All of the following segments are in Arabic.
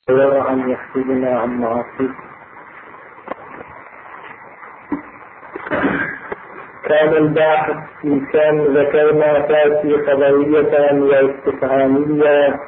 وأن يحفظنا عن معاصيه. كان الباحث في كم ذكرنا تأتي قضية واستفهامية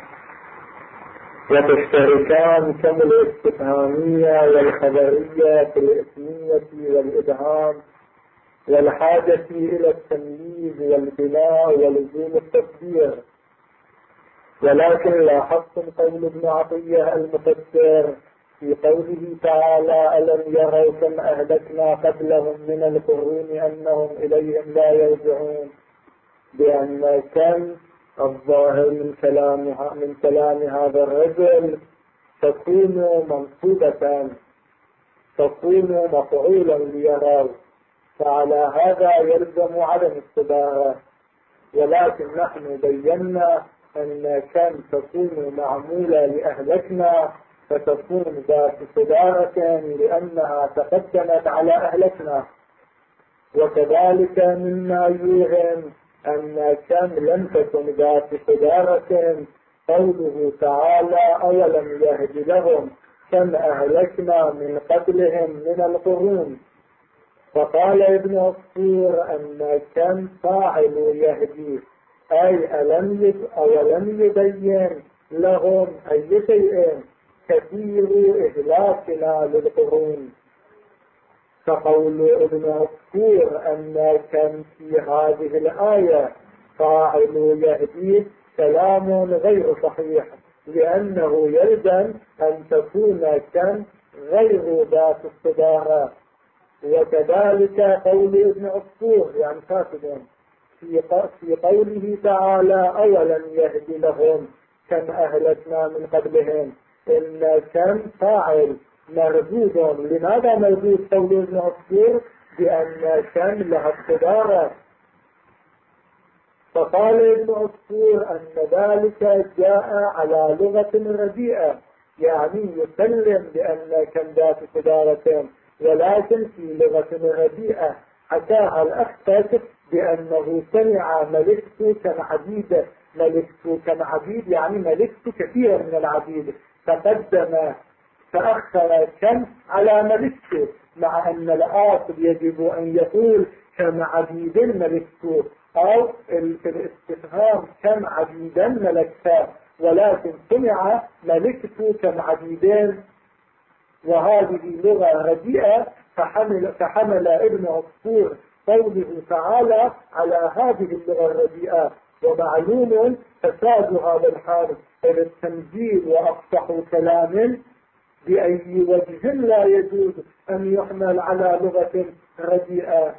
وتشتركان كم الاستفهامية والخبرية في الإثمية والإبهام والحاجة إلى التمييز والبناء ولزوم التفسير. ولكن لاحظتم قول ابن عطية المفسر في قوله تعالى: ألم يروا كم أهلكنا قبلهم من القرون أنهم إليهم لا يرجعون، بأن كم الظاهر من كلام هذا الرجل تكون منصوبة، تكون مفعولا ليروا، فعلى هذا يلزم عدم الصدارة. ولكن نحن بينا أن كم تكون معمولة لأهلكنا فتكون ذات صدارة لأنها تقدمت على أهلكنا. وكذلك مما يوهم أن كم لم تكن ذات صدارة قوله تعالى: أولم يهد لهم كم أهلكنا من قبلهم من القرون. فقال ابن عصفور أن كم فاعل يهدي، أي أولم يبين لهم أي شيء كثير إهلاكنا للقرون. فقول ابن عصفور أن كم في هذه الآية فاعل يهدي كلام غير صحيح، لأنه يلزم أن تكون كم غير ذات الصدارة. وكذلك قول ابن عصفور يعني فاسد في قوله تعالى: أولم يهد لهم كم أهلكنا من قبلهم، إن كم فاعل مردود. لماذا مردود قول ابن عصفور؟ بأن كم لها الصدارة. فقال ابن عصفور أن ذلك جاء على لغة رديئة، يعني يسلم بأن كم ذات صدارة، ولكن في لغة رديئة حكاها الأخطس بأنه سمع ملكت كم عبيد. ملكت كم عبيد يعني ملكت كثيرا من العبيد، تقدم تأخر كم على ملكت، مع أن الآخر يجب أن يقول كم عبيد ملكت، أو في الاستفهام كم عبيدا ملكت، ولكن سمع ملكت كم عبيدين، وهذه لغة رديئة. فحمل ابن عصفور قوله تعالى على هذه اللغة الرديئة. ومعلوم فساد هذا الحال إلى التنزيل وأفصح كلام بأي وجه لا يجوز أن يحمل على لغة رديئة.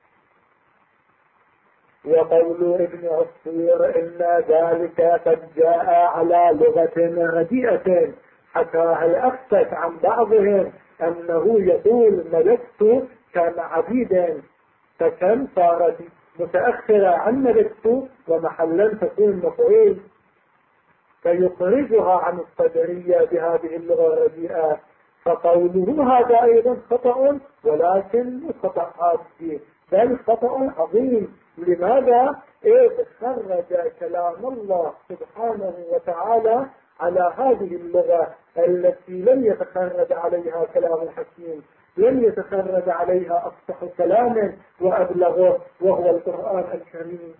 وقول ابن عصفور إن ذلك قد جاء على لغة رديئة حكاها الأخفش عن بعضهم أنه يقول ملكت كم عبيدا، فكم صارت متأخرة عن ملكت ومحلا تكون مفعول، فيخرجها عن الصدرية بهذه اللغة الرديئة. فقوله هذا أيضا خطأ، ولكن خطأ عادي، بل خطأ عظيم. لماذا؟ إذ خرج كلام الله سبحانه وتعالى على هذه اللغة التي لم يتخرج عليها كلام الحكيم، لم يتخرج عليها أفصح كلام وأبلغه وهو القرآن الكريم.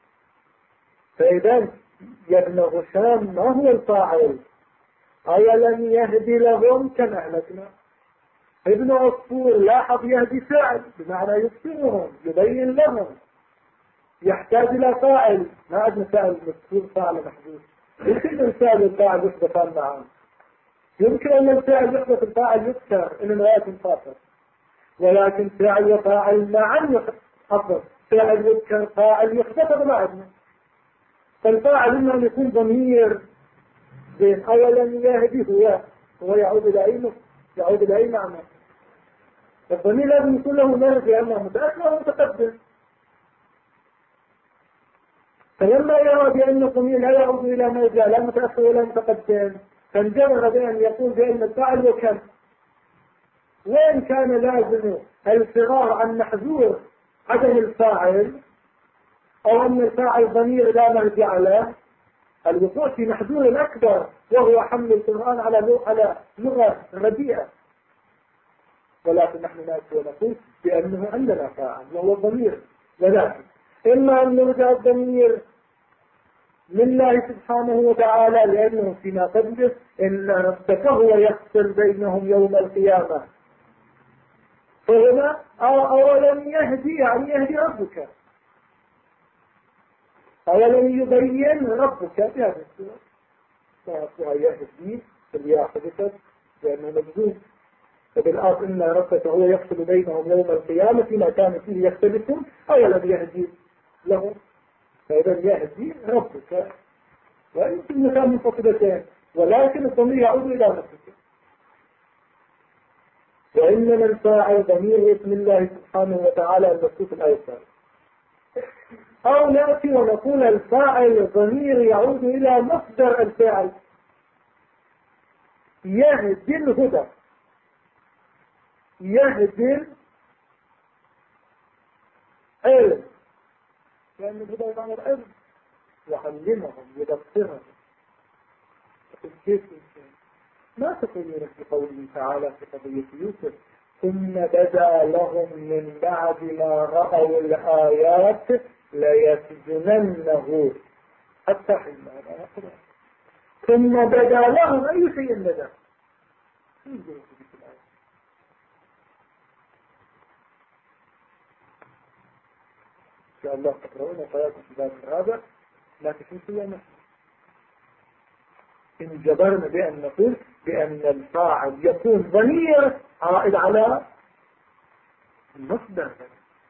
فإذا يا ابن هشام ما هو الفاعل؟ أولم يهدي لهم كم أهلكنا. ابن عصفور لاحظ يهدي فعل بمعنى يبصرهم يبين لهم، يحتاج إلى فاعل. ما عندنا فاعل مذكور فاعل محدود. يمكن الفاعل والفاعل يثبتان معا، يمكن أن الفاعل يحدث الفاعل يذكر إن لا يكون فاعل، ولكن فاعل وفاعل معا يحدث، فاعل يذكر فاعل يحدث معا. فالفاعل إما أن يكون ضمير بين أولم يهدي هو يعود إلى أي معنى. الضمير لازم يكون له مرجع لأنه متأخر أو متقدم. فلما يرى بأن الضمير لا يعود إلى مرجع لا متأخر ولا متقدم، فانجبر بأن يقول بأن الفاعل وكم، وإن كان لازم الفرار عن محذور عدم الفاعل، أو أن الفاعل ضمير لا مرجع له، الوقوع في محذور أكبر وهو حمل القرآن على لغة رديئة. ولكن نحن نأتي ونقول بأنه عندنا فاعل وهو الضمير، ولكن إما أن نرجع الضمير لله سبحانه وتعالى لأنه فيما قبله إن ربك هو يفصل بينهم يوم القيامة، فهنا أولم يهدي يعني يهدي ربك، أولم يبين ربك بهذا السورة، فهو يهدي فليأخذك لأنه مجذوب. فبالآخر إن ربك هو يفصل بينهم يوم القيامة فيما كانوا فيه يختلفون أولم يهدي لهم، فإذا يهدي ربك ويمكن مكان منفصلتين، ولكن الضمير يعود إلى ربك. وإنما الفاعل ضمير اسم الله سبحانه وتعالى المذكور في الآية الثالثة. أو نأتي ونقول الفاعل ضمير يعود إلى مصدر الفاعل، يهدي الهدى، يهدي العلم، لأن الهدى يعنى العلم، يعلمهم يبصرهم. كيف ما تقولون في قوله تعالى في قضية يوسف ثم بدا لهم من بعد ما رأوا الآيات ليسجننه حتى حين ثم بدا لهم أي شيء بدا إن شاء الله تقرؤون قياكم في باب الرابع، لكن في سيئة إن جبرنا بأن نقول بأن الفاعل يكون ضمير عائد على المصدر.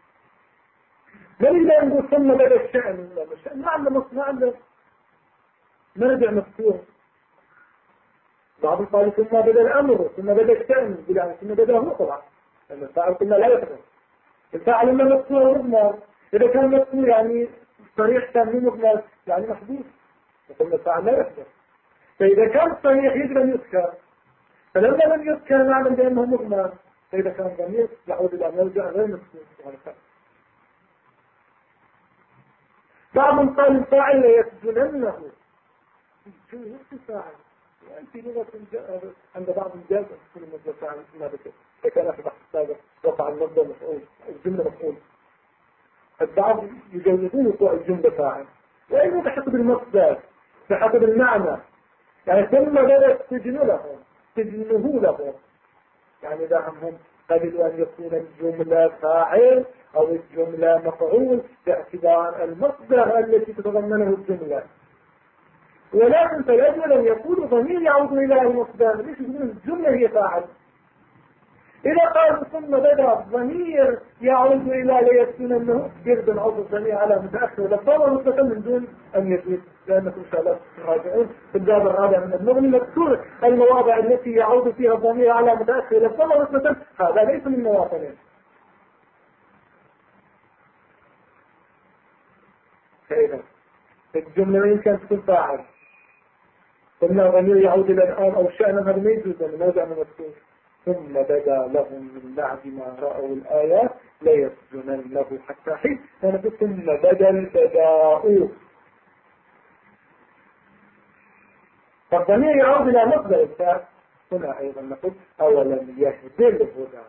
لم نقول ثم بدأ الشأن، ما عنده مرجع مفتوح. بعض قال ثم بدأ الأمر ثم بدأ الشأن، يعني ثم بدأ هو طبعا، لأن الفاعل كله لا يخدم. الفاعل إما مفتوح ومضمر، إذا كان مفتوح يعني صريح كان مو مضمر يعني محدود، ثم الفاعل لا يخدم. فإذا كان صريح يجب أن يذكر، فلما لم يذكر نعلم بأنه مضمر. فإذا كان ضمير يعود إلى مرجع غير مفتوح. بعض قال الفاعل ليسجننه، شو الفاعل؟ يعني في لغة عند بعض الجاز تكون المصدر فاعل ما ذكر، فكان في بحث السابق وقع المصدر مفعول الجملة مفعول. البعض يجوزون وقوع الجملة فاعل، وإنه بحسب المصدر بحسب المعنى. يعني ثم بدأ سجنه لهم، يعني إذا هم قبلوا أن يكون الجملة فاعل أو الجملة مفعول باعتبار المصدر التي تتضمنه الجملة. ولكن فيجب أن يكون ضمير يعود إلى المصدر، ليش يقولون الجملة هي فاعل. إذا قال ثم بدأ ضمير يعود إلى ليسجننه يرد العضو الضمير على متأخر لفظة مطلقا من دون أن يزيد، لأنكم إن شاء الله تراجعون في الباب الرابع من المغني مذكور المواضع التي يعود فيها الضمير على متأخر لفظة مطلقا، هذا ليس من مواطنين. فإذا الجملة يمكن تكون فاعل ثم الضمير يعود إلى الآن أو شأن، هذا ما يجوز من موضع مذكور. ثم بدا لهم من بعد ما رأوا الآيات ليسجننه حتى حين، فنقول ثم بدا البداء، فالضمير يعود إلى مصدر الفاعل. هنا أيضا نقول أولم يهدي الهدى.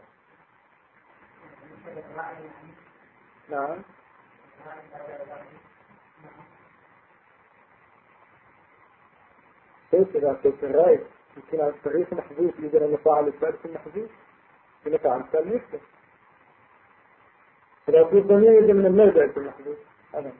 نعم كيف إذا كنت الرأي يمكن عن التغيير محذوف يجب أن يفعل الفعل محذوف كنت عن الثاني يفتح إذا كنت ضمير يجب من المرجع يكون محذوف. أنا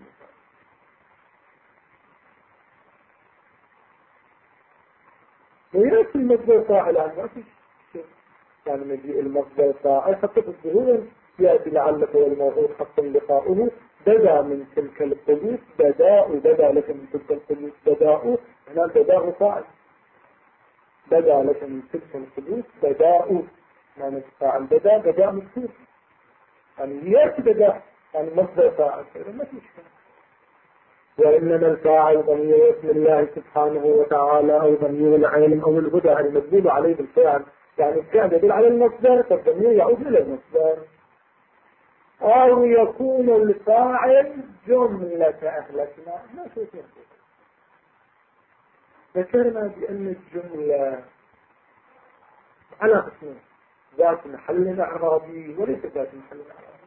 ويأتي المصدر فاعل عن ما في شيء، يعني مجيء المصدر فاعل حتى في الظهور يأتي لعلك والموعود حتى لقاؤه بدا من تلك القلوب بدا لك من تلك القلوب بداء، هنا بداء فاعل بدا لك من تلك القلوب بداء، يعني فاعل بداء مذكور، يعني يأتي بداء يعني مصدر فاعل، فإذا ما في شيء. وإنما الفاعل ضمير اسم الله سبحانه وتعالى أو ضمير العلم أو الهدى المدلول عليه بالفعل، يعني الفعل يدل على المصدر فالضمير يعود إلى المصدر. أو يكون الفاعل جملة أهلكنا، ما شو يصير ذكرنا بأن الجملة على قسمين، ذات محل إعرابي وليس ذات محل إعرابي.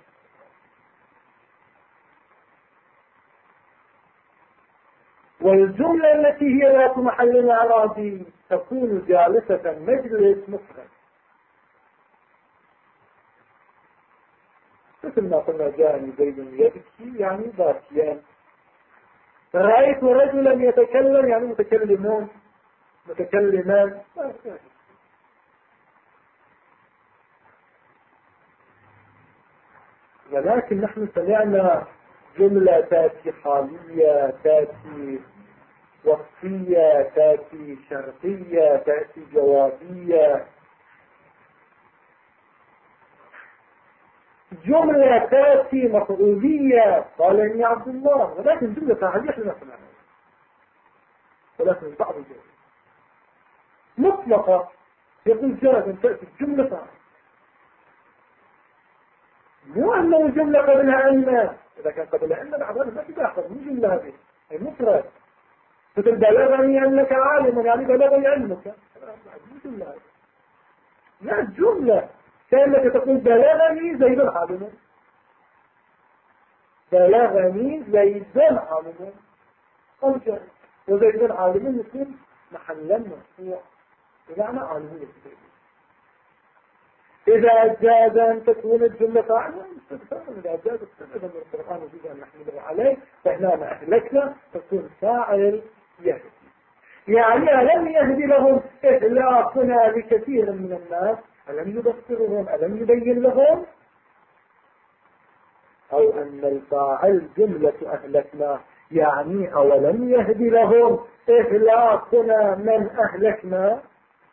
والجملة التي هي ذات محل إعرابي تكون جالسة مجلس مفرد، مثل ما قلنا جاءني زيد يبكي يعني باكيان، رأيت رجلا يتكلم يعني متكلمان، ولكن نحن سمعنا جملة تأتي حالية، تأتي وصفية، تأتي شرطية، تأتي جوابية، جملة تأتي مفعولية، قال إني عبد الله، ولكن جملة فاعلية لما سمعنا، ولكن بعض الجملة مطلقة يقول جاءت أن تأتي الجملة فاعلية، مو أنه جملة قبلها أن، إذا كان قبلها أن العبارة ما تداخل، مو جملة هذه أي مفرد، مثل بلغني أنك عالم يعني بلغني علمك، مو جملة هذه، لا جملة كأنك تقول بلغني زيد عالم، بلغني زيد عالم، وزيد عالم يكون محلا مرفوع بمعنى عالم يكون. إذا جاز أن تكون الجملة فاعلة إذا جاز استفاد من القرآن وجود أن نحمله عليه، فإحنا ما أهلكنا تكون فاعل يهدي، يعني ألم يهدي لهم إهلاكنا لكثير من الناس، ألم يبصرهم، ألم يبين لهم، أو أن الفاعل جملة أهلكنا يعني أولم يهدي لهم إهلاكنا من أهلكنا،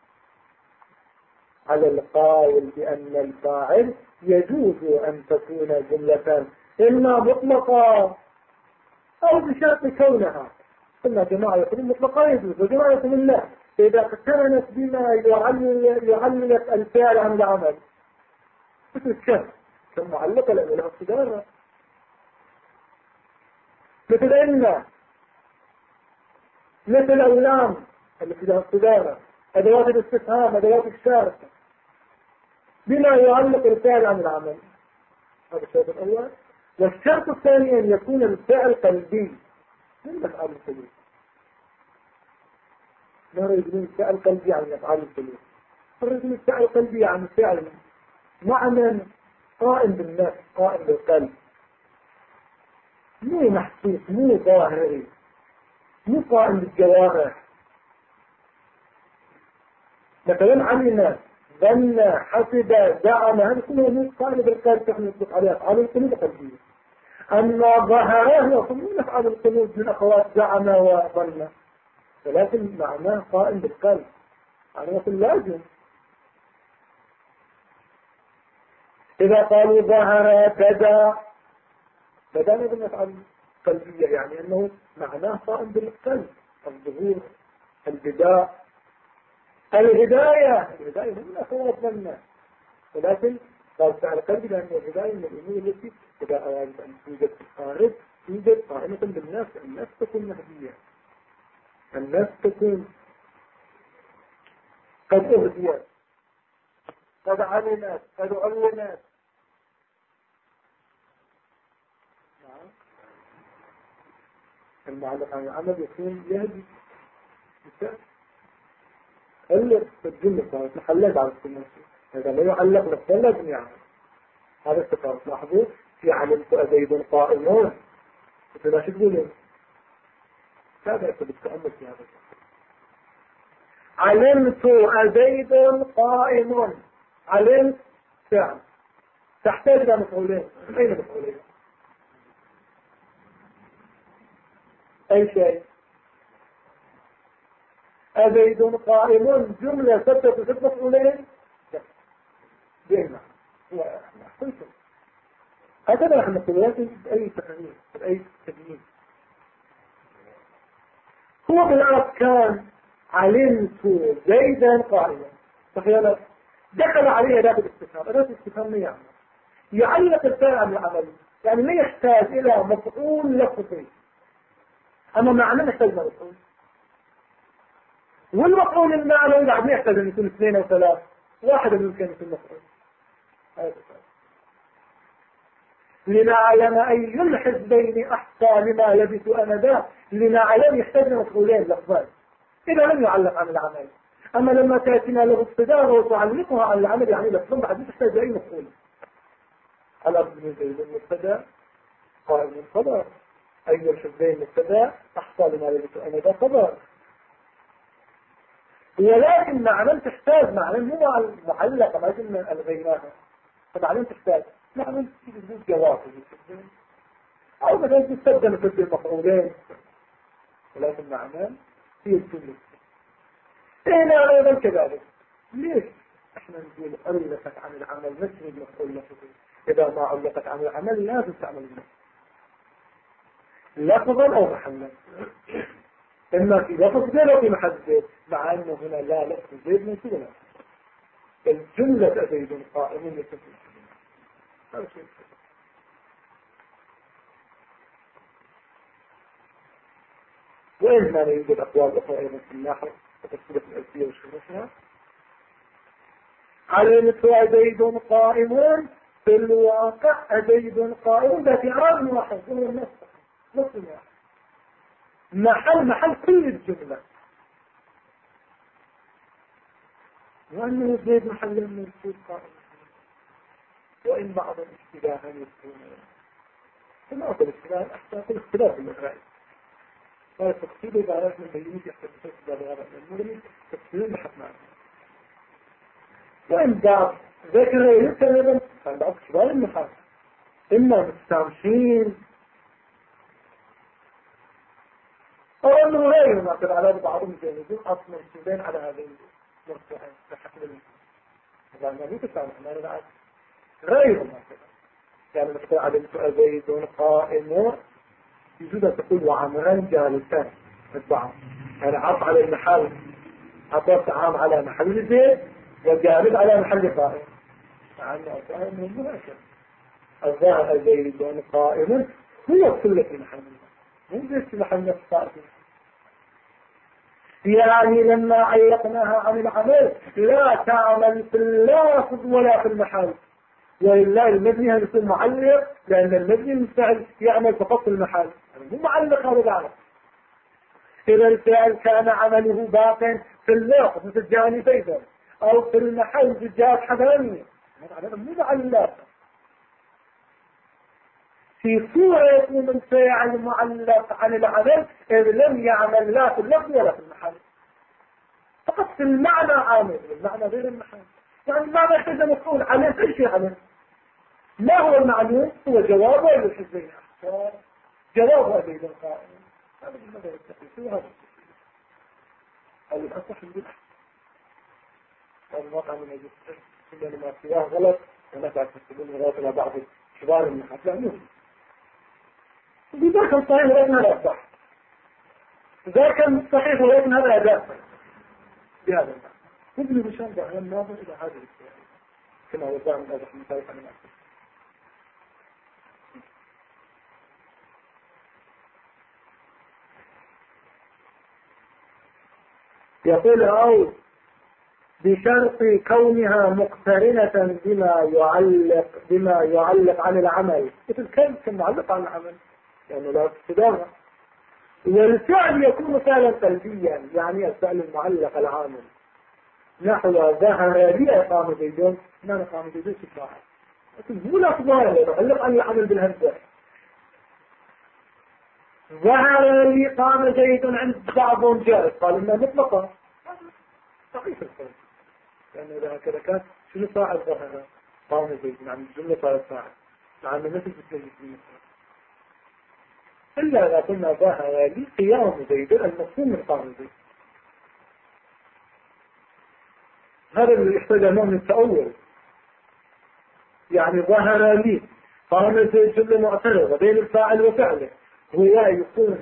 على القائل بأن الفاعل يجوز أن تكون جملة إما مطلقة أو بشرط كونها، ثم جماعة يقولون مطلقة يجوز، وجماعة يقولون لا إذا اقترنت بما يعلق الفعل عن العمل، مثل كم معلقة لأنه لها صدارة، مثل إن، مثل اللام التي لها صدارة، أدوات الاستفهام، أدوات الشرط، بما يعلق الفعل عن العمل، هذا الشرط الأول. والشرط الثاني أن يكون الفعل قلبي من أفعال القلوب، ما يريدون الفعل قلبي عن أفعال القلوب، يريدون الفعل قلبي عن فعل معنى قائم بالنفس، قائم بالقلب، مو محسوس، مو ظاهري، مو قائم بالجوارح. مثلا علم، ظن، حسب، زعم، هذا كله مو قائم بالقلب، نحن نطلق عليه أفعال القلوب قلبية. أما ظهره يقولون أفعال القلوب من أخوات زعم وظن، ولكن معناه قائم بالقلب، يعني يقول لازم. إذا قالوا ظهر بدا من أفعال قلبية، يعني أنه معناه قائم بالقلب، الظهور، البداء، الهداية من أخوات ظن، ولكن قال فعل قلبي لأن الهداية من الأمور التي إذا أرادت أن توجد في الخارج توجد قائمة بالناس، الناس تكون مهدية، الناس تكون قد أهديت، قد علمت، قد علمت. المعلق عن العمل يكون يهدي علق في الجملة صارت محلات على السنة، إذا لا يعلق نفسه لازم يعمل. هذا التفاوت لاحظوا في علمت أزيد قائمون، مثل شو تقولون؟ هذا بالتأمل في هذا. علمت أزيد قائم، علمت فعل تحتاج إلى مفعولين، أين مفعولين؟ أي شيء. أزيد قائم جملة ستة ست مفعولين بيننا وأحسنتم. هكذا نحن نقول لكن بأي تقنين بأي تبيين. هو بالعرض كان علمت زيدا قائما، تخيل دخل عليه أداة الاستفهام، أداة الاستفهام ما يعلق الفعل عن العمل، يعني ما يحتاج إلى مفعول لفظي، أما معنى يحتاج مفعول. والمفعول المعنوي بعد يحتاج أن يكون 2 أو 3، واحد يمكن يكون مفعول. لنعلم أي الحزبين أحصى لما لبثوا أمدا، لنعلم يحتاج مفعولين لفظان إذا لم يعلق عن العمل. أما لما تأتينا له الصدارة وتعلقها عن العمل يعني لفظان بعد تحتاج أي مفعول. على ابن زيد المبتدا قائم الخبر، أي الحزبين مبتدا أحصى لما لبثوا أمدا خبر. ولكن معنى تحتاج معنى مو معلقة ما قلنا ألغيناها، فمعنى تحتاج معنى تجد جواب أو مثلا تستخدم في المفعولين، ولكن معنى هي الجملة. هنا أيضا كذلك. ليش احنا نقول علقت عن العمل مثل المفعول لفظي؟ إذا ما علقت عن العمل لازم تعمل لفظا أو محلا، إما في لفظ زيد أو في محل زيد، مع أنه هنا لا لفظ زيد من كذا. الجملة زيد قائم يكون هذا شيء. وإن ما يوجد أقوال أخرى أيضا في النحو وتفصيلة الألفية وشرحها. على مثل زيد قائم في الواقع زيد قائم ده في عام واحد هو نص واحد محل كل الجملة، وأنه زيد محل من السوق قائم. وإن بعض الاشتباه يكون كما أقول الاشتباه أحسن كل اختلاف الرأي، هذا تفصيل إبارات من بينيك يحتاج تفصيل إبارات من المغني تفصيل بحث معنا. وإن بعض ذكر يتنبا كان بعض كبار المحاس إما مستعمشين أو أنه لا يناطر على بعضهم جانبين أصلا السودان على هذه المرتعين بحكم المحاس. هذا ما يتسامح ما نبعد غير مناطر. يعني مثل علمت زيد قائم يجوز أن تقول وعمران جالسان البعض، يعني عطف على المحل، عطف عام على محل زيد وجانب على محل قائم، مع أنه القائم من المناسب. الظاهر زيد قائم هو كل في محل مو زيد في محل نفس قائم. يعني لما علقناها عن العمل لا تعمل في اللافظ ولا في المحل، ولله المبني هذا يكون معلق، لأن المبني المستعد يعمل فقط في المحل، مو معلق هذا بعرف. إذا الفعل كان عمله باقٍ في اللافظ مثل جاني بيضا أو في المحل زجاج حضرانية، هذا مو معلق. في صورة يكون الفعل معلق عن العمل إذ لم يعمل لا في اللفظ ولا في المحل، فقط في المعنى عامل، المعنى غير المحل. يعني المعنى يحتاج مفعول عليه كل شيء عليه. ما هو المعلوم؟ هو جوابه للحزبين أحسن، جوابه أبيض القائم. هذا المدى التقيسي وهذا الأصح من الأحسن. والواقع من أجل كلنا ما سواه غلط ونفع تستقبل غلط إلى بعض كبار المحاس لا نوجد. إذا كان صحيح ولكن هذا أصح، إذا كان صحيح ولكن هذا أداء بهذا المعنى. نبني بشان دعنا الناظر إلى هذا الاستعادة كما وضع من أجل المثالث عن الأسف. يقول أو بشرط كونها مقترنة بما يعلق عن العمل، مثل كم معلق عن العمل يعني لا استدامة. والفعل يكون فعلا قلبيا، يعني الفعل المعلق العامل نحو ظهر لي قام زيدون، ما قام زيدون في الفاعل، لكن هو لا ظاهر يعلق عن العمل بالهمزة. ظهر لي قام زيد عند بعضهم جائز، قال إنها مطلقة صحيح الفعل، لأنه إذا هكذا كان شنو فاعل ظهر قام زيد، يعني الجملة صارت فاعل، مع أنه مثل تتجد في مثل. إلا إذا قلنا ظهر لي قيام زيد المفهوم من قام زيد، هذا اللي يحتاج نوع من التأول. يعني ظهر لي قام زيد جملة معترضة بين الفاعل وفعله، هو يكون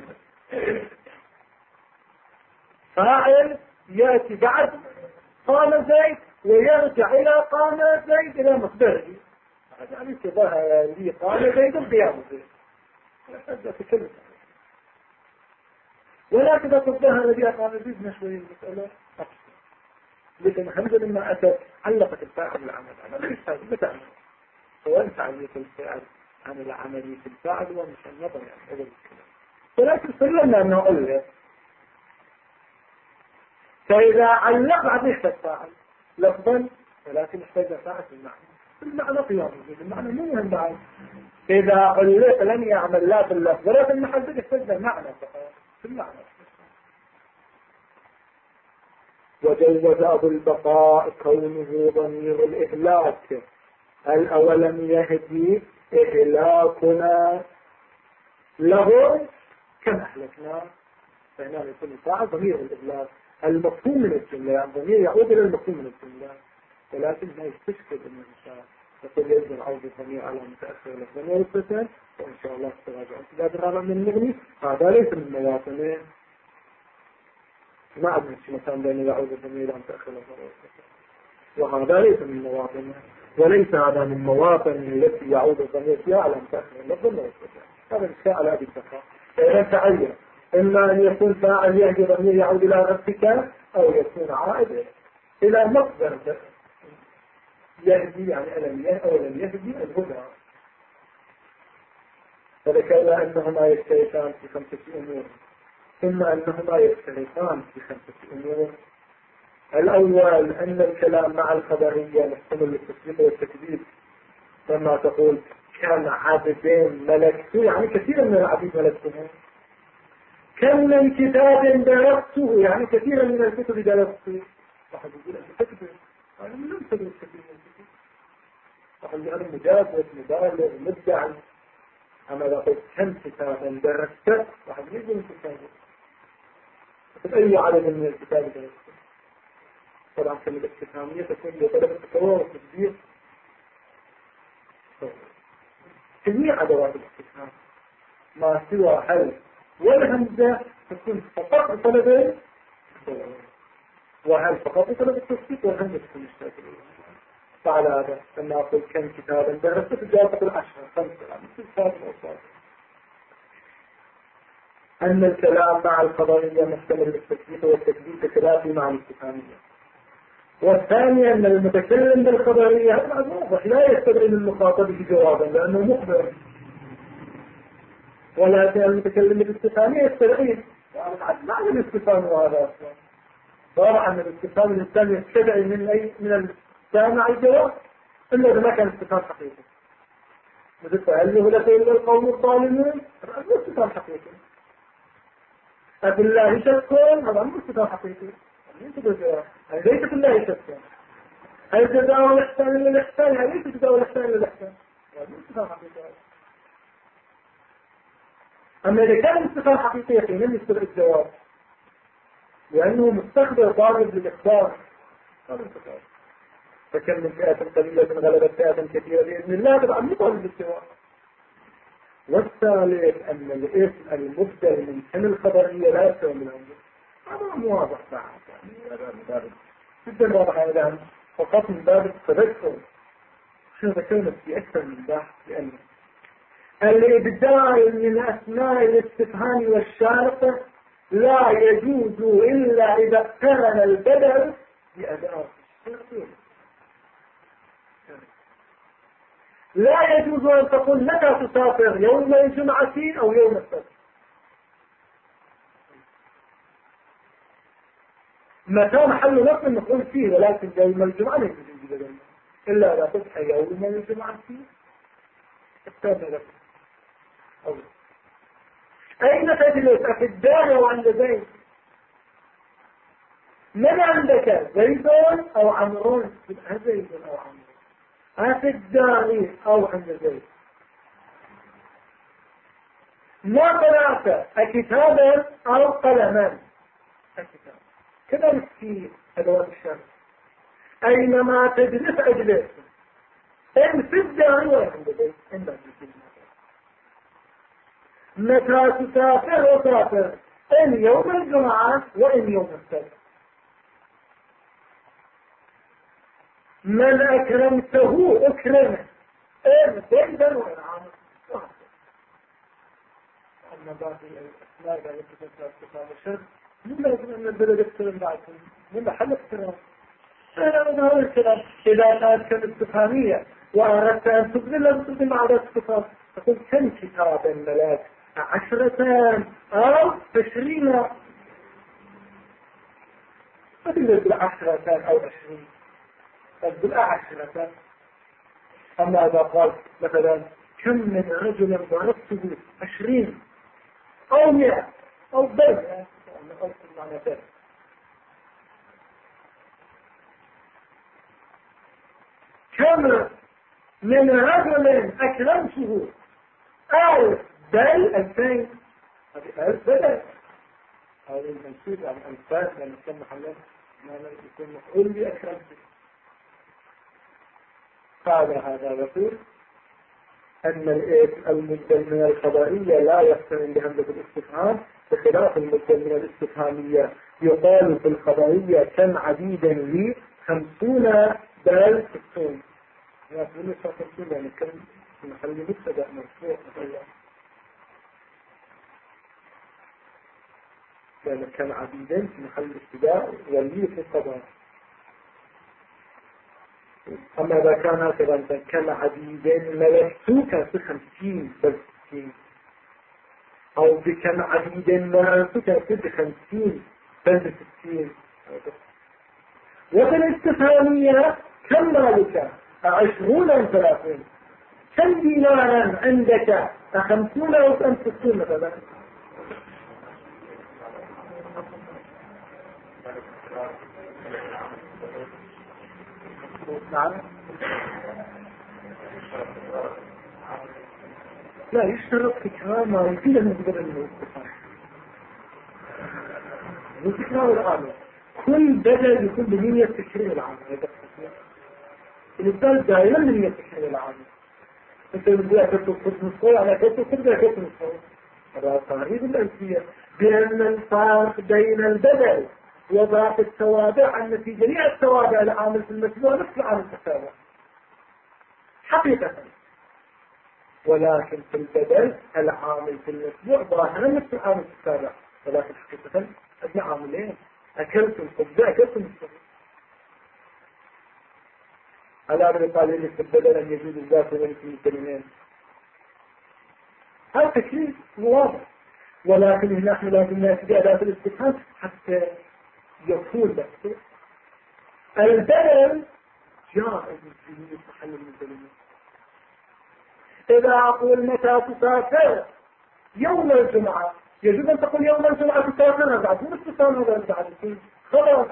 فاعل يأتي بعد قام زيد ويرجع إلى قام زيد إلى مصدره، يعني ظهر لي قام زيد قيام زيد. ولكن إذا قدرها الذي أقام زيدنا شوية المسألة أكثر. لكن الحمد لله أتت علقت الفاعل بالعمل. أنا ليس هذا متى سواء تعليق الفعل عن العملية الفاعل ومش النظر يعني هذا الكلام. ولكن سلمنا أنه علق. فإذا علق عليه الفاعل لفظا ولكن يحتاج فاعل بالمعنى قيامه بالمعنى مو مهم بعد. إذا علق لم يعمل لا باللفظ ولا بالمحل يحتاج معنى فقط بالمعنى. وجوز أبو البقاء كونه ضمير الإهلاك. هل أولم يهدي إهلاكنا له كم أهلكنا؟ فهنا يكون فاعل ضمير الإهلاك المفهوم من الجملة يعني الضمير يعود إلى المفهوم من الجملة ولكن ما يستشكل بالنسبة يقول يجب عود الضمير على متأخر لفظا ورثة وإن شاء الله تراجع امتداد الرابع من المغني. هذا ليس من مواطنه ما أدري شو مثلا بين يعود الضمير عن تأخر لفظا ورثة وهذا ليس من مواطنه وليس هذا من مواطن التي يعود الضمير فيها على متأخر لفظا ورثة. هذا الشيء على أبي التقى فإذا تعين إما أن يكون فاعل يهدي ضمير يعود إلى نفسك أو يكون عائد إلى مصدر يهدي يعني ألم يهدي الهدى. فذكرنا أنهما يشتركان في 5 أمور. ثم أنهما يشتركان في 5 أمور. الأول أن الكلام مع الخبرية محتمل للتصديق والتكذيب لما تقول كان عبدين ملكته يعني كثيرا من العبيد ملكتهم. كم من كتاب درسته يعني كثيرا من الكتب درسته. واحد يقول أنت تكذب أنا لم تدرس كثير من الكتب. واحد يقول أنا مجازة مبالغ مدعي. أما إذا قلت كم كتابا درسته واحد يقول أنت كتابه. أي عدد من الكتاب درسته. طبعا كلمة استفهامية تكون لطلب التكرار والتدبير. جميع أدوات الاستفهام ما سوى هل والهمزة تكون فقط بطلب وهل فقط بطلب التصديق والهمزة تكون مشتاكة. فعلى هذا لما أقول كم كتابا درست تجاوب تقول 10 5 أن الكلام مع الخبرية محتمل للتصديق والتكذيب بخلاف مع الاستفهامية. والثاني أن المتكلم بالخبرية واضح لا يستدعي من المخاطب جوابا لأنه مخبر. ولكن المتكلم بالاستفهامية يستدعي معنى الاستفهام هذا أصلا. طبعا الاستفهام الإنسان يستدعي من السامع الجواب إلا إذا ما كان استفهام حقيقي. مثل فأله لك إلا القوم الظالمين هذا مو استفهام حقيقي. أفي الله شك هذا مو استفهام حقيقي. ليس في الله شك. هل جزاء الإحسان إلا الإحسان؟ ليس جزاء الإحسان إلا الإحسان. هذا مو استفهام حقيقي. أما إذا كان استفهام حقيقي من يستدعي الجواب لأنه مستخدر طالب للإخبار هذا الكتاب. فكم من فئة قليلة غلبت فئة كثيرة بإذن الله طبعا مطالب بالجواب. والثالث أن الاسم المبدل من سن الخبرية لا يستوى من عنده. هذا مو واضح بعد يعني هذا من باب جدا واضح الآن فقط من باب التذكر. شنو ذكرنا في أكثر من بحث لأنه الإبدال من أسماء الاستفهام والشارطة لا يجوز إلا إذا اقترن البدل بأداء الشرط. لا يجوز أن تقول متى تسافر يوم الجمعة أو يوم السبت. متى محل نصب نقول فيه ولكن يوم الجمعة ليس يجوز إلا إذا تصحى يوم الجمعة اقترن لك. أين تجلس في الدار أو عند زيد؟ من عندك زيد أو عمرو؟ زيد أو عمرو في الدار أو عند زيد. ما قرأت كتابا أو قلما؟ الكتاب كذلك في أدوات الشرع أينما تجلس أجلس إن في الدار ولا عند زيد إن متى تسافر وسافر إن يوم الجمعة وإن يوم السبت. من أكرمته أكرمه إن زيدا وإن عامر. أما بعض الأسماء التي تتبع استفهام الشرط مو لازم أن البلد يكترم بعضهم مو محل اكترام. هذا هو الكلام. إذا كانت كالاستفهامية وأردت أن تبذل لم تبذل مع هذا الاستفهام تقول كم كتابا ملاك 10 أو 20 فتقول 10 أو 20 تقول 10. أما إذا قال مثلا كم من رجل ضربته 20 أو 100 أو ضرب معنى ذلك كم من رجل أكرمته 1000 بل 2000 هذه 1000 بدل هذه المنسوب عن ألفات لما كان محلات ما يكون مفعول بأكرمته. قال هذا يقول أن المبدل من الخبرية لا يقترن بهمزة الاستفهام بخلاف المبدل من الاستفهامية. يقال في الخبرية كم عديدا لي 50 بل 60 يقول 50 يعني كم نخلي مبتدأ مرفوع يعني كم عديدا نخلي الابتداء ولي في الخبر. أما إذا كان هكذا كم عديدين ملكتو كان في 50 بل 60 أو بكم عديدين ملكتو كان في 50 بل 60. وفي الاستفهامية كم مالك 20 أو 30 كم دينارا عندك 50 أو 60 مثلا. نعم لا يشترط تكرار ما يفيد من قبل الاستفهام وتكرار العامل كل بدل يكون بنية تكرير العامل. هذا الإنسان دائما بنية تكرير العامل. أنت بدأ تكتب نصوص على تبدأ كتب نصوص. هذا تغريب الألفية بأن الفرق بين البدل وضعف التوابع أن في جميع التوابع العامل في المتبوع نفس العامل التتابع حقيقة. ولكن في البدل العامل في المتبوع ظاهرا نفس العامل التتابع ولكن حقيقة أدنى عاملين أكلت الخبز أكلت الخبز. على أمر قال لي في البدل أن يجوز الذات من في الكلمين هذا تكليف واضح. ولكن نحن لازم نأتي أداة الاستفهام حتى يقول بحثه البدل جائز في محل من الكلمين. إذا أقول متى تسافر يوم الجمعة يجب أن تقول يوم الجمعة تسافر هذا عدون اتصال هذا البعض خلاص.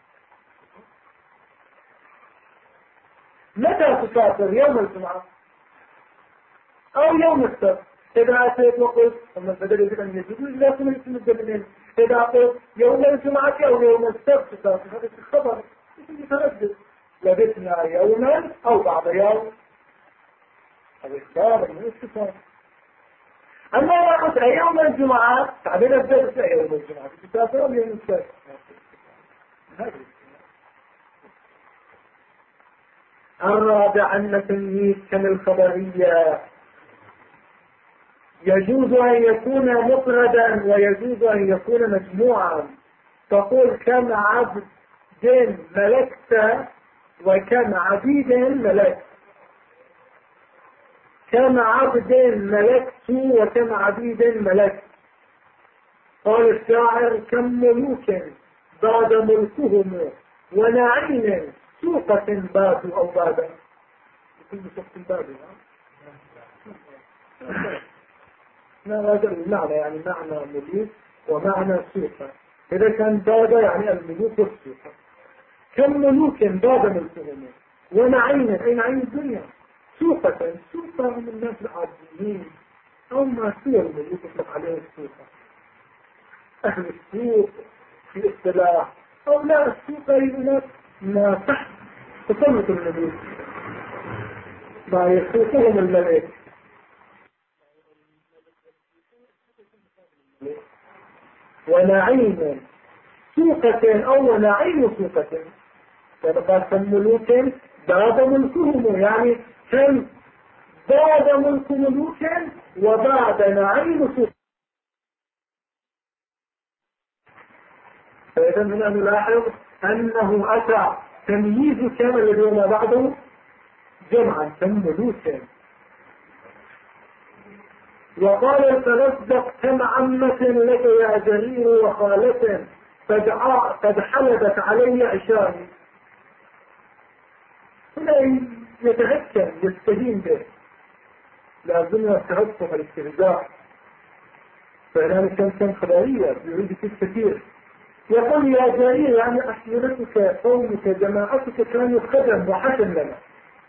متى تسافر يوم الجمعة أو يوم السبت. إذا أتيت وقلت ثم البدل يجب أن يجب لا تملك الكلمين. إذا قلت يوم الجمعة أو يوم السبت تسافر هذا الخبر يتردد لبثنا يوما أو بعض يوم هذا إخبار من الاستفهام. أما إذا قلت يوم الجمعة تعبير الدرس يوم الجمعة تسافر أو يوم السبت الرابع أن تمييز كم الخبرية يجوز أن يكون مفردا ويجوز أن يكون مجموعا. تقول كم عبد ملكت وكم عبيد ملكت. كم عبد ملكت وكم عبيد ملكت. قال الشاعر كم ملوك بعد ملكهم ونعيم سوقة باتوا أو بادا. يكون بسوق الباب هذا المعنى يعني معنى ملوك ومعنى سوقة. إذا كان بادا يعني الملوك والسوقة. كم ملوك بعد ملكهم ونعيم أي نعيم الدنيا. سوقة سوقة هم الناس العاديين أو ما سوى الملوك يطلق عليه السوقة. أهل السوق في اصطلاح أو لا السوق أي ما تحت تسلط الملوك ما يسوقهم الملك. ونعيم سوقة أو نعيم سوقة. فقال كم ملوك بعد ملكهم يعني كم بعد ملك ملوك وبعد نعيم سوقة. فإذا هنا نلاحظ أنه أتى تمييز كان الذي ما بعده جمعا كملوكا. وقال فلصدق كم عمة لك يا جرير وخالة قد حلبت علي عشاني. هنا يتهكم يستهين به، لازمنا التهكم الاستهزاء، فهنا كم خبرية يريد كثير. يقول يا جرير يعني أحيلتك قومك جماعتك كانوا خدم وحسن لنا.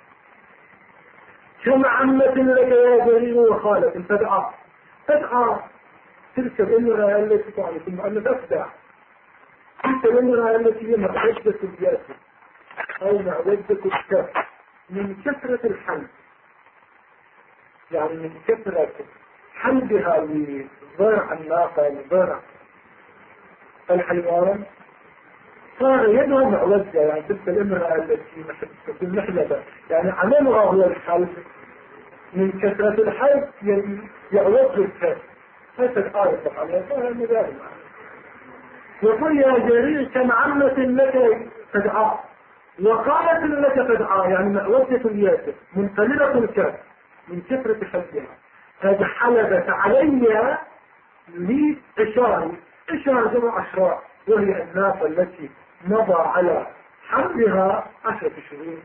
كم عمة لك يا جرير وخالة فدعا تلك الأمرة التي تعني ثم أن تفدع تلك الأمرة التي هي معوجة الياسر أو معوجة الكف من كثرة الحمد، يعني من كثرة حمدها لضرع الناقة لضرع الحيوان صار يدها معوجة، يعني تلك الأمرة التي تكون محلبة، يعني عملها هو الحلب من كثرة الحلب يعوج الكف. هذا الآية طبعا فهذا مدار. يقول يا جرير كم عمة لك فدعا وقالت لك فدعا، يعني معوجة الياسر منقلبة الكف من كثرة حلبها. قد حلبت علي لإشاري، إشارة جمع أشراء وهي الناقة التي مضى على حملها 10 شهور.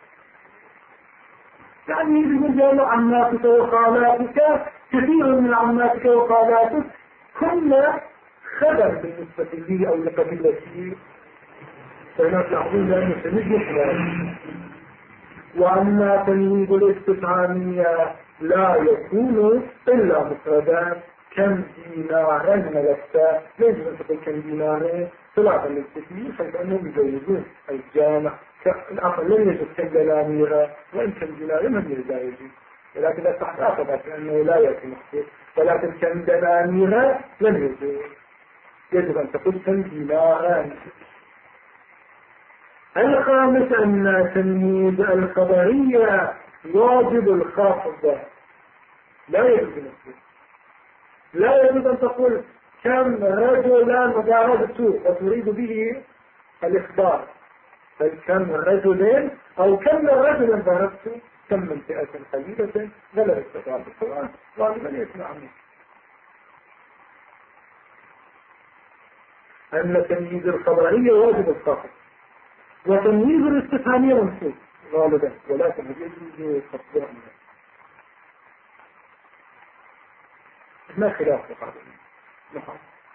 يعني بمجال عماتك وخالاتك كثير من عماتك وخالاتك كنا خبر بالنسبة لي أو لقبيلتي، فنطلعون لأنه سنجد. وأما تمييز الاستفهامية لا يكون إلا مفردا كم دينارا ملكتا، ليس تقول كم دينارا ثلاثة من التكليف، فإنهم يجوزون الجامع الأقل لم يجد كم دنانيرا، وإن كم دينارا من لا يجوز، ولكن لا تحقق أنه لا يكون مخطئ، ولكن كم دنانيرا لم يجوز، يجب أن تقول كم دينارا. الخامس أن تمييز الخبرية واجب الخافض، لا يجوز نفسه، لا يجوز أن تقول كم رجلا ضربت وتريد به الإخبار، بل كم رجل أو كم رجلا ضربت، كم من فئة قليلة غلبت الصلاة القرآن غالبا يسمع منه. أن تمييز الخبرية واجب الخافض، وتمييز الاستفهامية منصوب غالبا، ولكن يجوز خفضها ما خلاف لقاعدة.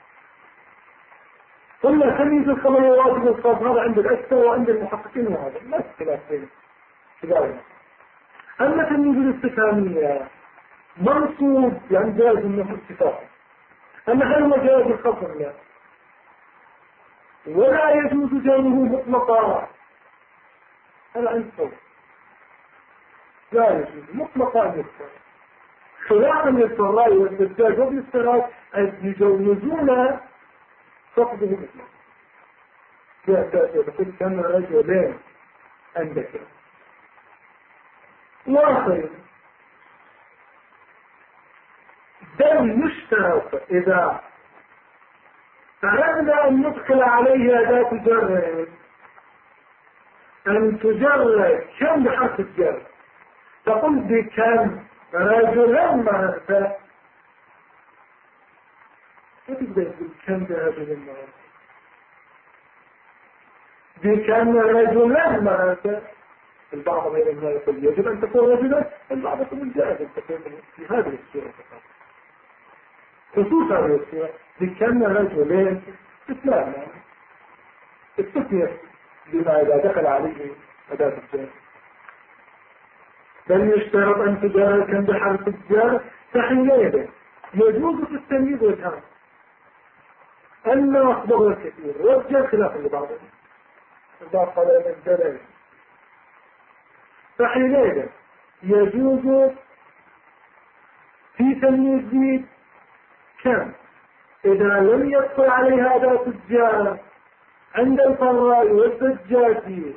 ثم تمييز الخبر واجب الخفض، هذا عند الأكثر وعند المحققين، وهذا ما خلاف بين كذلك. أما تمييز الاستفهامية منصوب يعني جائز منه اتفاقا، أما هل هو جائز الخفض لا، ولا يجوز جانه مطلقا، هذا عند صوت لا يجوز مطلقا يكفر، خلافا للفراء والدجاج وبالسراج يجوزون فقده مطلقا. يقول كان رجلين عندك واخر دم يشترط إذا أردنا أن ندخل عليه أداة جر، أن تجرد كم بحرف الجر، تقول بكم رجلا مرة، فتقدر بكم رجلا مرة، بكم رجلا مرة. البعض غير ما يقول يجب أن تكون رجلا، البعض يقول جائز أن تكون في هذه الصورة فقط، خصوصا هذه الصورة بكم رجلين إسلام التثنية بما إذا دخل عليه أداة الجر. بل يشترط أن تجرد كم بحرف الجر، فحينئذ يجوز في التمييز والإظهار أما أخبره الكثير والجر خلاف لبعضهم، البعض قال أن الجر، فحينئذ يجوز في تمييز كم إذا لم يدخل عليها أداة الجر عند الفراء والدجاج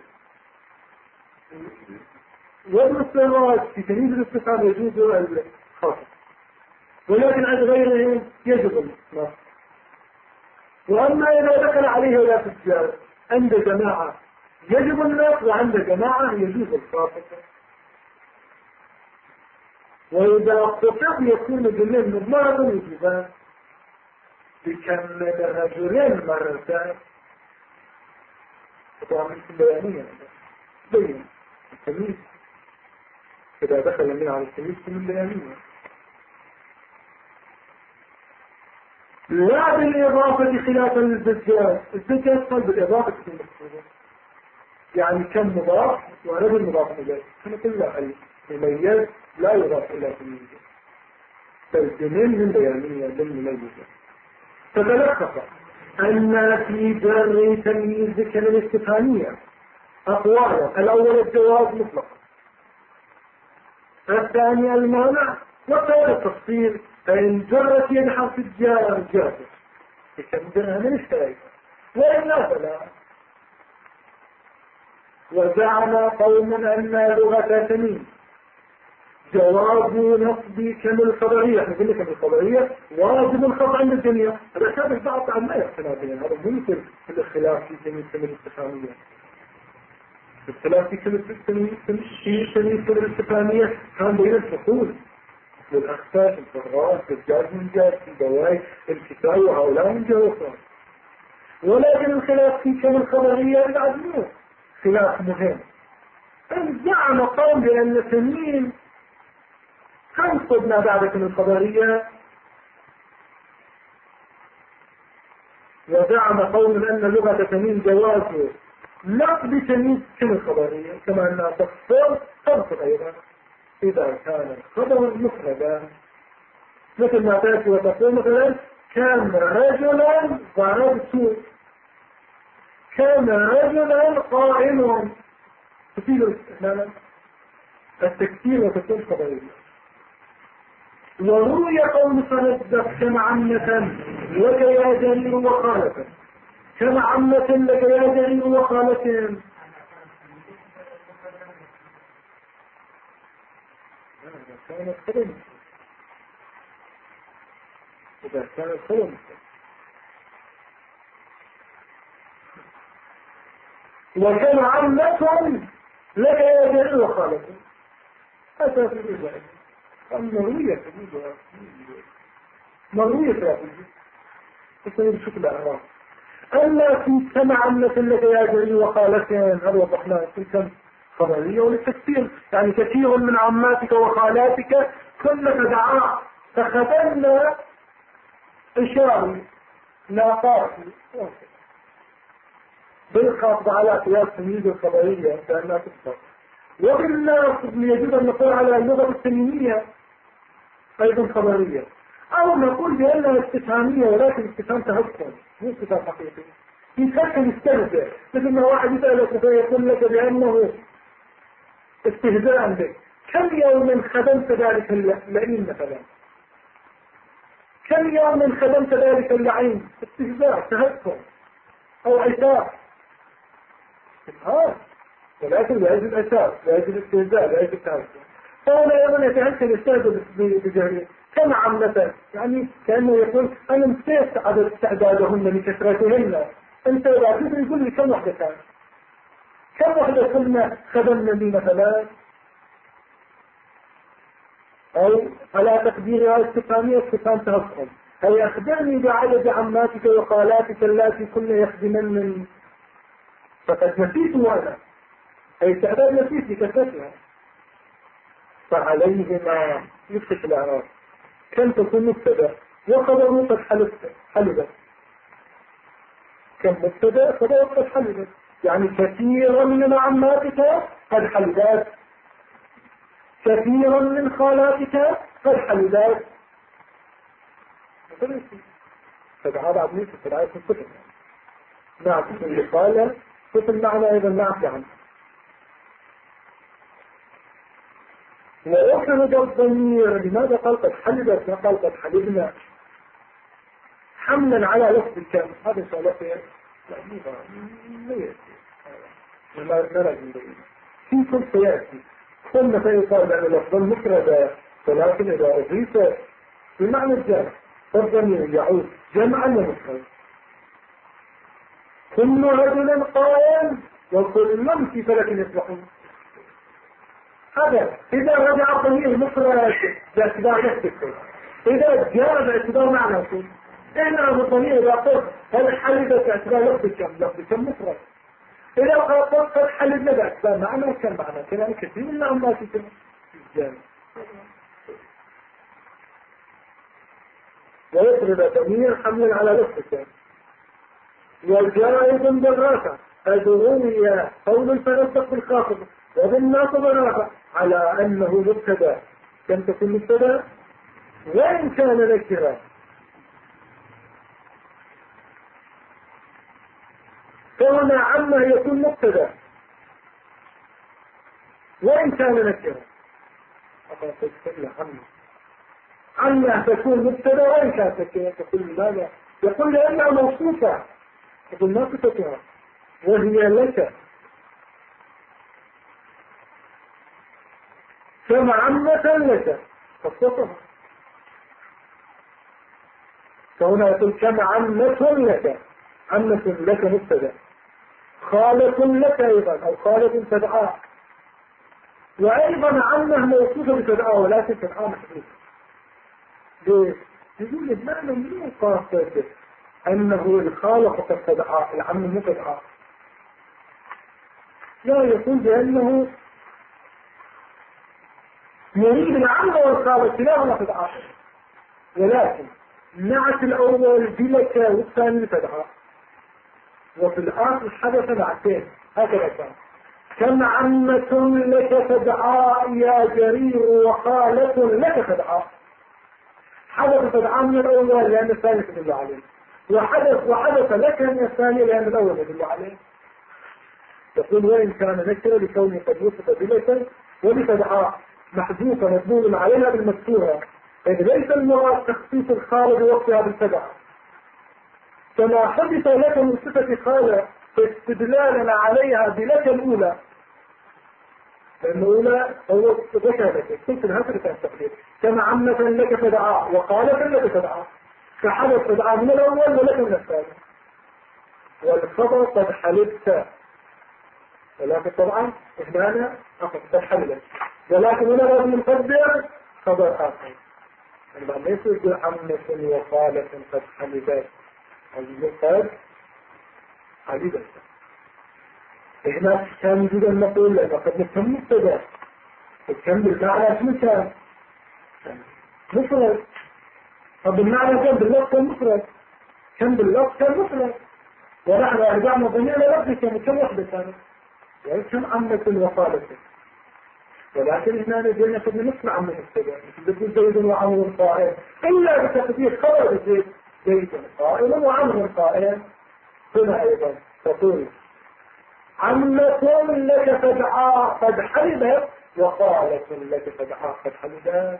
والمستمرات في تمييز الاستفهام يجوز الخاص، ولكن عند غيرهم يجب النص. وأما إذا دخل عليه ولا تجار عند جماعة يجب النص وعند جماعة يجوز الفاسقة. وإذا اقتصد يكون جنين مضمرة وجبان بكمل رجلين مرتين طبعا مثل بيانية بين التمييز إذا دخل من على التمييز من بيانية لا بالإضافة خلافا للزجاج. الزجاج قال بالإضافة في المقصود يعني كم مضاف ورجل مضاف إليه كما قلنا المميز لا يضاف إلى تمييز فالجنين من بيانية للمميزة. فتلخص أن في جر تمييز كلمة استفهامية أقوالا: الأول الجواز مطلق، الثاني المانع، والثالث التفصيل فإن جرت يد حرف الجار جازت يكملها من الشيء وإلا فلا. وزعم قوم أن لغة تمييز جواز نصب كم الخبرية. احنا قلنا كم الخبرية واجب الخط عند الجميع. هذا شابه بعض عن ما يختلف بين هذا مو مثل الاختلاف في تمييز كم الاستفهامية. الاختلاف في تمييز كم الاستفهامية كان بين الفصول والأخفاش الفراغ الجاج من جاج البواي الكتاب وهؤلاء من جوفر. ولكن الخلاف في كم الخبرية العزمية خلاف مهم. ان زعم قوم بأن تمييز تنقض ما بعد من الخبرية، وزعم قوم أن لغة تمييز جوازه نقض تمييز كم الخبرية كما أنها تنقض أيضا إذا كان الخبر مفردا مثل ما تأتي وتقول مثلا كان رجلا ضربت، كان رجلا قائم، تفيد الاستثناء التكثير وتكون خبرية. وروي قول فنزق كما عمة لك يا جرير وخالة، كما عمة لك يا جرير وخالة. كانت خلم إذا كانت خلم وكما عمة لك يا جرير وخالة هذا في الإجابة المروية مروية تقول بشكل أعراض. أما في كما عمة لك يا جرير وخالتين هذا وضحناه في كم خبرية وللتكثير يعني كثير من عماتك وخالاتك كل تدعاء فخدمنا إشاري ناقاتي بالخاطب على قياس تمييز الخبرية كأنها تكثر. وبالناس يجب أن نقول على اللغة التميمية أيضا خبرية، أو نقول بأنها استفهامية ولكن استفهام تهكم مو استفهام حقيقي يتهكم يستهزئ. مثل ما واحد يسألك فيقول لك بأنه استهزاء بك. كم يوم خدمت ذلك اللعين مثلا؟ كم يوم خدمت ذلك اللعين؟ استهزاء تهكم أو عتاب استفهام ولكن لا يجب الأساس لا يجب الاستهزاء لا يجب التهكم. فهنا أيضا يتهكم يستهزئ بجهرية كما عمة يعني كأنه يقول أنا مستيت عدد استعدادهن لكثرتهن. أنت إذا تدري يقول لي كم وحدة كان كم وحدة كنا خدمنا لي مثلا أو على تقديرها استفهامية استفهام تهكم. هل أخبرني بعدد عماتك وخالاتك التي كنا يخدمن فقد نسيت وأنا أي تعداد نسيت لكثرتها. فعليهما يفتح الأعراض كم تكون مبتدا وخبره قد حلبت كم مبتدا خبره قد حلبت يعني كثيرا من عماتك قد حلبت كثيرا من خالاتك قد حلبت. فهذا عبد يوسف في الآية الصفر نعم اللي قال صفر معنى أيضا نعفي عنه. وأخرج الضمير لماذا قال قد حلبت ما قال قد حلبنا حملا على لفظ الكم. هذا سؤال لا ما يأتي ما نرى في كل سيأتي ثم سيقال بأن لفظ المفرد ولكن إذا أضيف بمعنى الجمع فالضمير يعود جمعا ومفرد كل رجل قائم وكل في فلك يسبحون. هذا إذا رجع الضمير مفرد باعتبار نفسه، إذا جاء باعتبار معنى إحنا الضمير إذا قلت هل حلبت باعتبار لفظ كم مفرد، إذا قلت قد حلبنا باعتبار معنى كم معنى كلام كثير من الأمات الجامع. ويفرد ضمير حمل على لفظ وجائز بالرافع أدعوية قول الفرصة بالخاطب وبالناصب الرافع على أنه مبتدا. كم تكون مبتدا وإن كان نكرا، فهنا عما يكون مبتدا وإن كان نكرا. عما تكون مبتدا وإن كانت نكرا. تقول ماذا؟ يقول لأنها موصوفة، تقول ما صفتها وهي لك كما عمة لك خصصها. فهنا يقول كما عمة لك، عمة لك مبتدا، خالة لك أيضا أو خالة تدعى، وأيضا عمة موصوفة بتدعى ولكن تدعى محدودة. ليش؟ يقول المعنى من قاصد أنه الخالق قد تدعى، العم مو تدعى. لا، يقول بأنه يريد العم والخالق كلاهما تدعى، ولكن نعت الأول بلك والثاني تدعى، وفي الآخر حدث بعدين هكذا كان. كم عمة لك تدعى يا جرير وخالة لك تدعى. حدث تدعى من الأول لأن الثاني تدل عليه، وحدث لك من الثاني لأن الأول يدل عليه. يقول وإن كان نكرا لكونه قد وصف بلك ولتدعى محذوفة مضمون عليها بالمكسورة، إذ ليس المراد تخصيص الخالق بوقتها بالتدعى، كما حدث لك من صفة خالق استدلالا عليها بلك الأولى، لأن الأولى هو ذكر لك كنت هكذا كان التقدير. كما عمة لك تدعى وقالت لك تدعى، فحدث تدعى من الأول ولك من الثاني. والخبر قد حلبت، ولكن طبعا إهدانا قد حلبت، ولكن هنا لازم نقدر خبر آخر. عندما ليس يقول عمة وقالت قد حلبت، قد حلبت هنا كان جدا نقول لأنه قد نفهم مبتدا، وكان بالمعنى شنو كان؟ مفرد. طب المعنى كان باللفظ كان مفرد، كان باللفظ كان مفرد، ونحن رجعنا ضمير للفظ كان كم وحدة كانت، يعني كم عمة وقالت. ولكن هنا نجينا قد نسمع من المبتدا، مثل زيد وعمر قائم، إلا بتقدير خبر زيد قائم وعمر قائم. هنا أيضا تقول عمة لك تدعى قد حلبت وقالت لك تدعى قد حلبت،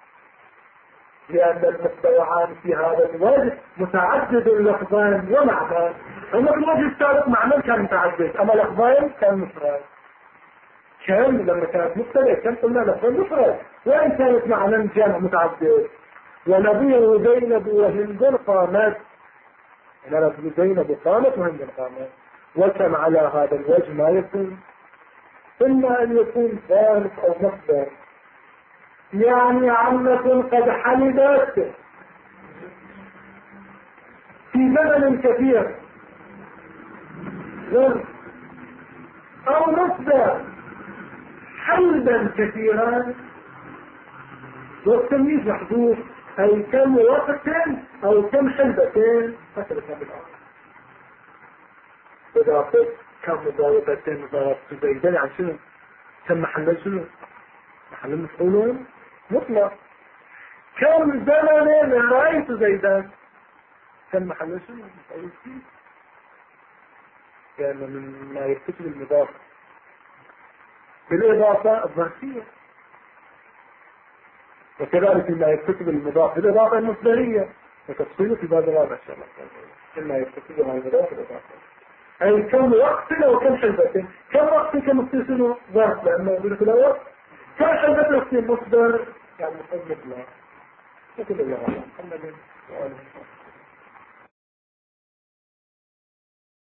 لأن المستوعان في هذا الوجه متعدد اللفظين ومعنى. أما في الوجه السابق معنى كان متعدد، أما لفظين كان مفرد. كان لما كانت مختلف كان قلنا لفظين مفرد، وإن كانت معنى جمع متعدد. ونبيه زينب وهند قامت، أنا لفظ زينب قامت وهند قامت. وكم على هذا الوجه ما يكون إما أن يكون ظرف أو مصدر، يعني عمة قد حلبت في زمن كثير، ظرف أو مصدر حلبا كثيرا، والتمييز محدود، أي كم وقت أو كم حلبتين هكذا كان بالآخر. إذا قلت كم ضربتين ضربت زيدا عن شنو؟ كم محل شنو؟ محل مفعولون مطلق. كم زمن رأيت زيدا؟ كم محل شنو؟ مفعول فيه، يعني من ما يرتكب المضاف بالإضافة الظرفية، وكذلك ما يرتكب المضاف بالإضافة المصدرية، وتفصيله في باب الرابع إن شاء الله. ما يرتكبها المضاف بالإضافة، أي كم وقت أو كم حلبة. كم وقت كم اتصلوا ظرف لأنه يقول في الأول، كم حلبة في مصدر يعني مصدر الله. شكرا لله.